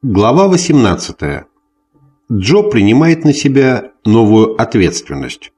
Глава 18. Джо принимает на себя новую ответственность.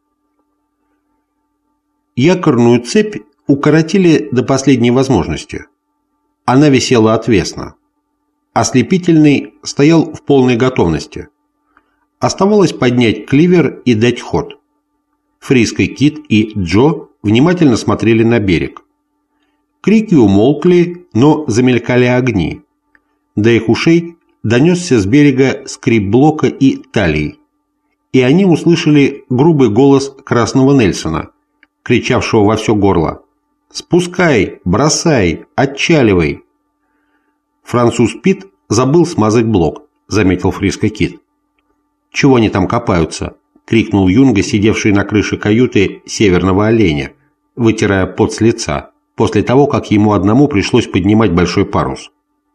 Якорную цепь укоротили до последней возможности. Она висела отвесно. Ослепительный стоял в полной готовности. Оставалось поднять кливер и дать ход. Фриской Кит и Джо внимательно смотрели на берег. Крики умолкли, но замелькали огни. До их ушей донесся с берега скрип блока и талии, и они услышали грубый голос Красного Нельсона, кричавшего во все горло: «Спускай! Бросай! Отчаливай!» Француз Пит забыл смазать блок, заметил Фриска Кит. «Чего они там копаются?» — крикнул Юнга, сидевший на крыше каюты Северного Оленя, вытирая пот с лица, после того, как ему одному пришлось поднимать большой парус.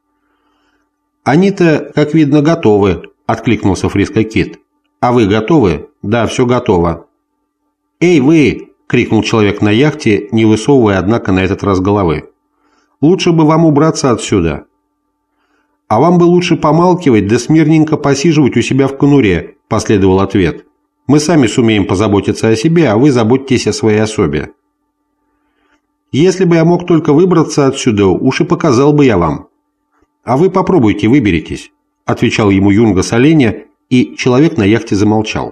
«Они-то, как видно, готовы», — откликнулся Фриска Кит. «А вы готовы?» «Да, все готово». «Эй, вы!» — крикнул человек на яхте, не высовывая, однако, на этот раз головы. «Лучше бы вам убраться отсюда». «А вам бы лучше помалкивать да смирненько посиживать у себя в конуре», — последовал ответ. «Мы сами сумеем позаботиться о себе, а вы заботьтесь о своей особе». «Если бы я мог только выбраться отсюда, уж и показал бы я вам». «А вы попробуйте, выберитесь», — отвечал ему Юнга с Оленя, и человек на яхте замолчал.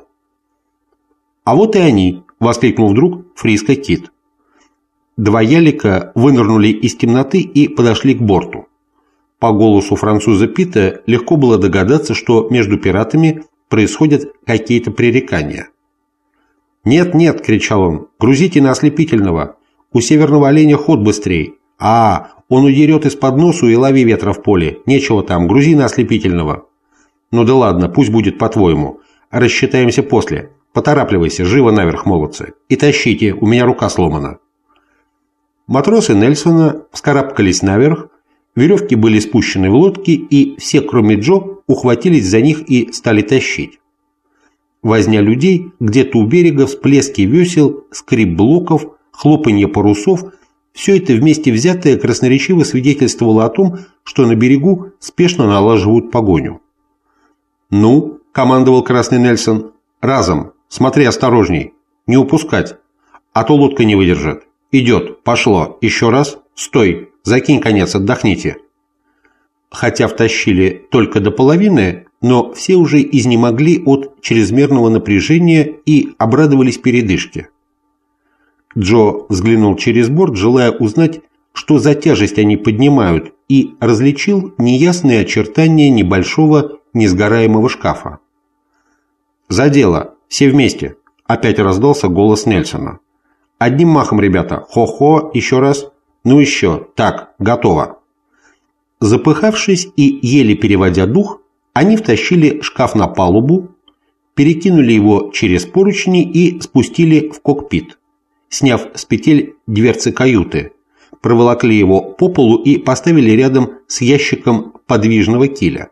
«А вот и они», — воскликнул вдруг Фриска Кит. Два ялика вынырнули из темноты и подошли к борту. По голосу француза Пита легко было догадаться, что между пиратами происходят какие-то пререкания. «Нет, нет», — кричал он, — «грузите на ослепительного. У Северного Оленя ход быстрей. Он удерет из-под носу и лови ветра в поле. Нечего там, грузи на ослепительного». «Ну да ладно, пусть будет по-твоему. Рассчитаемся после. Поторапливайся, живо наверх, молодцы. И тащите, у меня рука сломана». Матросы Нельсона вскарабкались наверх, веревки были спущены в лодки, и все, кроме Джо, ухватились за них и стали тащить. Возня людей, где-то у берега всплески весел, скрип блоков, хлопанье парусов — все это вместе взятое красноречиво свидетельствовало о том, что на берегу спешно налаживают погоню. «Ну», — командовал Красный Нельсон, — «разом, смотри осторожней, не упускать, а то лодка не выдержит. Идет, пошло, еще раз, стой, закинь конец, отдохните». Хотя втащили только до половины, но все уже изнемогли от чрезмерного напряжения и обрадовались передышке. Джо взглянул через борт, желая узнать, что за тяжесть они поднимают, и различил неясные очертания небольшого несгораемого шкафа. «За дело! Все вместе!» — опять раздался голос Нельсона. «Одним махом, ребята! Хо-хо! Еще раз! Ну еще! Так, готово!» Запыхавшись и еле переводя дух, они втащили шкаф на палубу, перекинули его через поручни и спустили в кокпит, сняв с петель дверцы каюты, проволокли его по полу и поставили рядом с ящиком подвижного киля.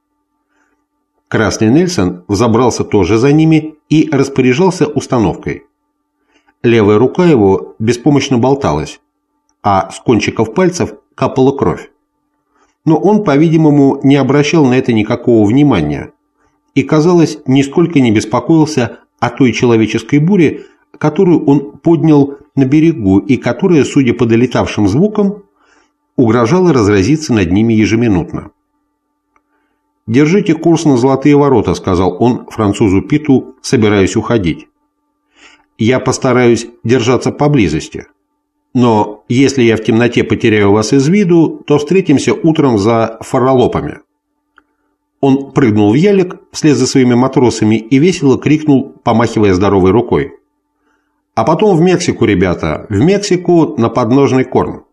Красный Нельсон взобрался тоже за ними и распоряжался установкой. Левая рука его беспомощно болталась, а с кончиков пальцев капала кровь. Но он, по-видимому, не обращал на это никакого внимания и, казалось, нисколько не беспокоился о той человеческой буре, которую он поднял на берегу и которая, судя по долетавшим звукам, угрожала разразиться над ними ежеминутно. «Держите курс на Золотые ворота», — сказал он французу Питу, собираясь уходить. «Я постараюсь держаться поблизости. Но если я в темноте потеряю вас из виду, то встретимся утром за фаралопами». Он прыгнул в ялик вслед за своими матросами и весело крикнул, помахивая здоровой рукой: «А потом в Мексику, ребята, в Мексику на подножный корм».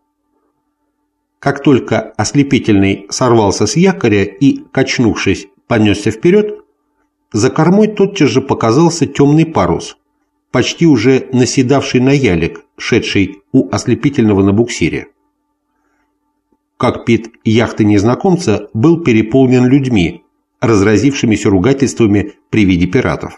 Как только ослепительный сорвался с якоря и, качнувшись, понесся вперед, за кормой тотчас же показался темный парус, почти уже наседавший на ялик, шедший у ослепительного на буксире. Кокпит яхты незнакомца был переполнен людьми, разразившимися ругательствами при виде пиратов.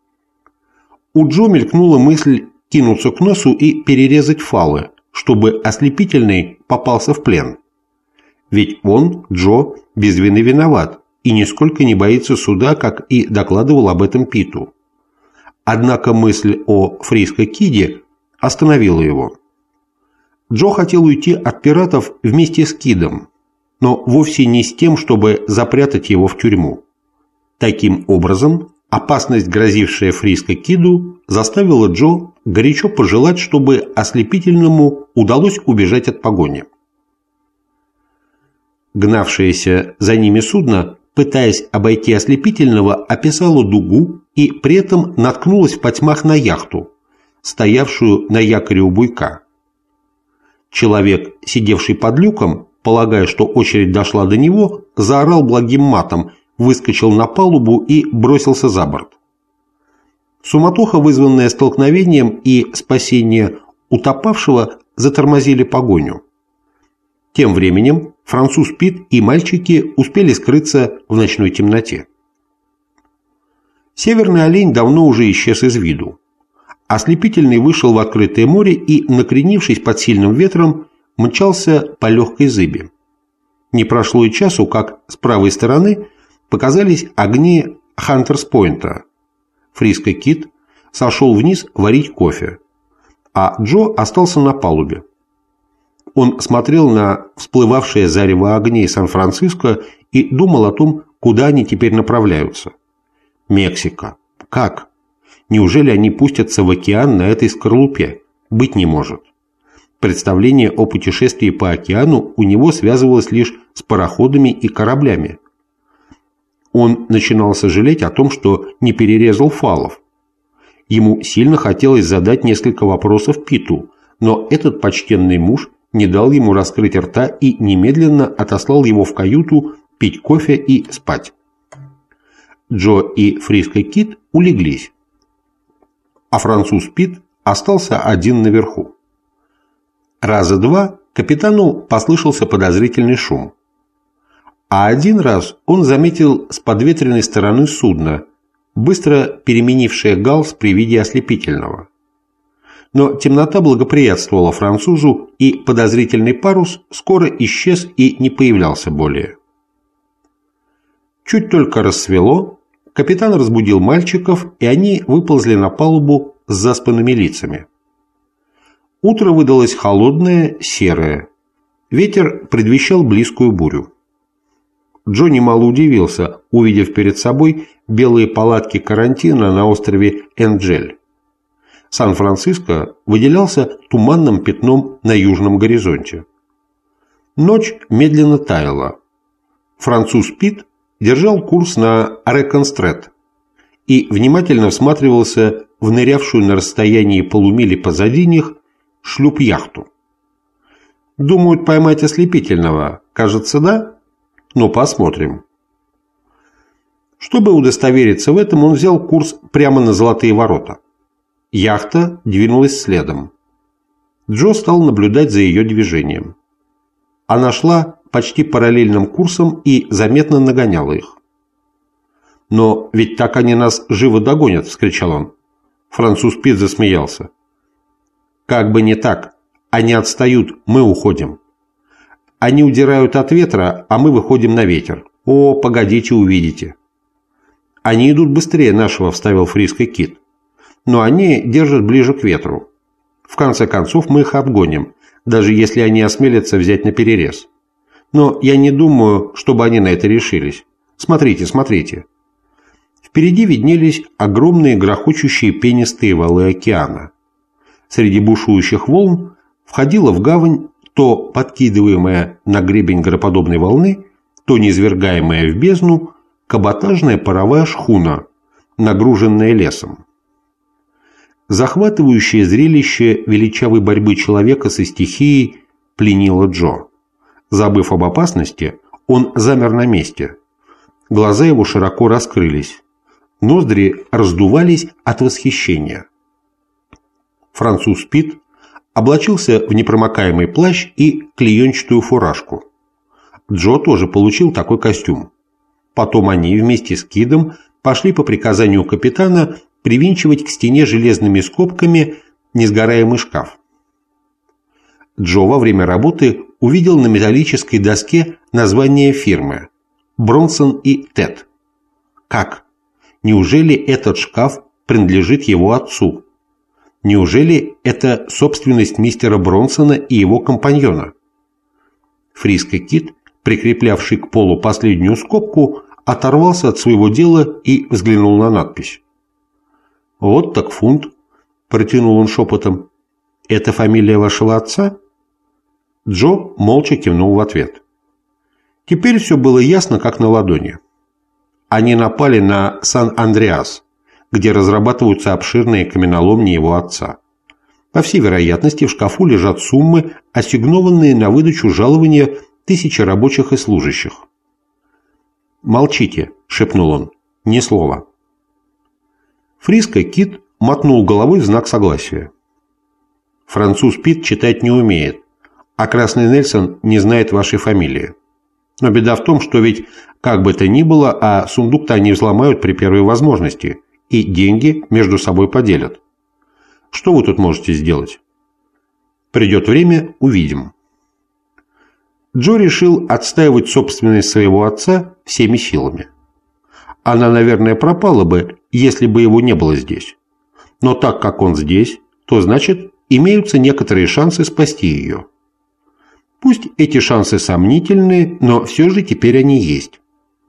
У Джо мелькнула мысль кинуться к носу и перерезать фалы, чтобы ослепительный попался в плен. Ведь он, Джо, без вины виноват и нисколько не боится суда, как и докладывал об этом Питу. Однако мысль о Фриско-Киде остановила его. Джо хотел уйти от пиратов вместе с Кидом, но вовсе не с тем, чтобы запрятать его в тюрьму. Таким образом, опасность, грозившая Фриско-Киду, заставила Джо горячо пожелать, чтобы Ослепительному удалось убежать от погони. Гнавшееся за ними судно, пытаясь обойти Ослепительного, описало дугу и при этом наткнулось в потьмах на яхту, стоявшую на якоре у буйка. Человек, сидевший под люком, полагая, что очередь дошла до него, заорал благим матом, выскочил на палубу и бросился за борт. Суматоха, вызванная столкновением и спасение утопавшего, затормозили погоню. Тем временем француз Пит и мальчики успели скрыться в ночной темноте. Северный олень давно уже исчез из виду. Ослепительный вышел в открытое море и, накренившись под сильным ветром, мчался по легкой зыби. Не прошло и часу, как с правой стороны показались огни Хантерс-Пойнта. Фриско-Кид сошел вниз варить кофе, а Джо остался на палубе. Он смотрел на всплывавшее зарево огней Сан-Франциско и думал о том, куда они теперь направляются. Мексика. Как? Неужели они пустятся в океан на этой скорлупе? Быть не может. Представление о путешествии по океану у него связывалось лишь с пароходами и кораблями. Он начинал сожалеть о том, что не перерезал фалов. Ему сильно хотелось задать несколько вопросов Питу, но этот почтенный муж не дал ему раскрыть рта и немедленно отослал его в каюту пить кофе и спать. Джо и Фриско-Кид улеглись, а француз Пит остался один наверху. Раза два капитану послышался подозрительный шум. А один раз он заметил с подветренной стороны судна, быстро переменившее галс при виде Ослепительного. Но темнота благоприятствовала французу, и подозрительный парус скоро исчез и не появлялся более. Чуть только рассвело, капитан разбудил мальчиков, и они выползли на палубу с заспанными лицами. Утро выдалось холодное, серое. Ветер предвещал близкую бурю. Джо немало удивился, увидев перед собой белые палатки карантина на острове Энджель. Сан-Франциско выделялся туманным пятном на южном горизонте. Ночь медленно таяла. Француз Пит держал курс на Реконстрет и внимательно всматривался в нырявшую на расстоянии полумили позади них шлюп-яхту. «Думают поймать Ослепительного, кажется, да? Ну, посмотрим». Чтобы удостовериться в этом, он взял курс прямо на Золотые ворота. Яхта двинулась следом. Джо стал наблюдать за ее движением. Она шла почти параллельным курсом и заметно нагоняла их. «Но ведь так они нас живо догонят!» – вскричал он. Француз Пит засмеялся. «Как бы не так. Они отстают, мы уходим. Они удирают от ветра, а мы выходим на ветер. О, погодите, увидите». «Они идут быстрее нашего», – вставил Фриско-Кид. «Но они держат ближе к ветру. В конце концов мы их обгоним, даже если они осмелятся взять наперерез. Но я не думаю, чтобы они на это решились. Смотрите, смотрите». Впереди виднелись огромные грохочущие пенистые валы океана. Среди бушующих волн входила в гавань то подкидываемая на гребень гороподобной волны, то низвергаемая в бездну каботажная паровая шхуна, нагруженная лесом. Захватывающее зрелище величавой борьбы человека со стихией пленило Джо. Забыв об опасности, он замер на месте. Глаза его широко раскрылись. Ноздри раздувались от восхищения. Француз Пит облачился в непромокаемый плащ и клеенчатую фуражку. Джо тоже получил такой костюм. Потом они вместе с Кидом пошли по приказанию капитана привинчивать к стене железными скобками несгораемый шкаф. Джо во время работы увидел на металлической доске название фирмы «Бронсон и Тед». Как? Неужели этот шкаф принадлежит его отцу? Неужели это собственность мистера Бронсона и его компаньона? Фриско Кид, прикреплявший к полу последнюю скобку, оторвался от своего дела и взглянул на надпись. «Вот так фунт», – протянул он шепотом. «Это фамилия вашего отца?» Джо молча кивнул в ответ. Теперь все было ясно, как на ладони. Они напали на Сан-Андреас, где разрабатываются обширные каменоломни его отца. По всей вероятности, в шкафу лежат суммы, ассигнованные на выдачу жалования тысячи рабочих и служащих. «Молчите», – шепнул он, – «ни слова». Фриско Кид мотнул головой в знак согласия. «Француз Пит читать не умеет, а Красный Нельсон не знает вашей фамилии. Но беда в том, что ведь, как бы то ни было, а сундук-то они взломают при первой возможности, и деньги между собой поделят. Что вы тут можете сделать? Придет время – увидим». Джо решил отстаивать собственность своего отца всеми силами. Она, наверное, пропала бы, если бы его не было здесь. Но так как он здесь, то значит, имеются некоторые шансы спасти ее. Пусть эти шансы сомнительны, но все же теперь они есть.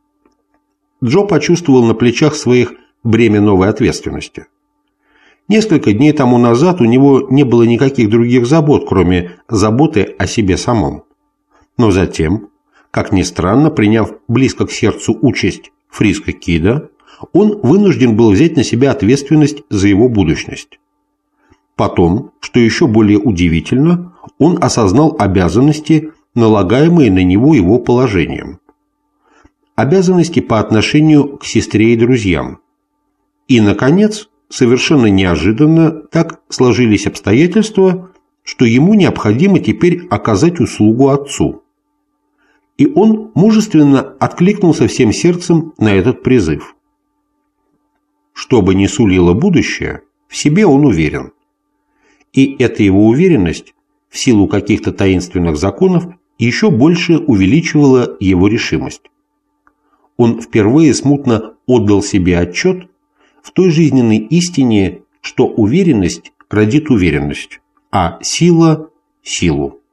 Джо почувствовал на плечах своих бремя новой ответственности. Несколько дней тому назад у него не было никаких других забот, кроме заботы о себе самом. Но затем, как ни странно, приняв близко к сердцу участь Фриско Кида, он вынужден был взять на себя ответственность за его будущность. Потом, что еще более удивительно, он осознал обязанности, налагаемые на него его положением. Обязанности по отношению к сестре и друзьям. И, наконец, совершенно неожиданно так сложились обстоятельства, что ему необходимо теперь оказать услугу отцу. И он мужественно откликнулся всем сердцем на этот призыв. Что бы ни сулило будущее, в себе он уверен. И эта его уверенность, в силу каких-то таинственных законов, еще больше увеличивала его решимость. Он впервые смутно отдал себе отчет в той жизненной истине, что уверенность родит уверенность, а сила – силу.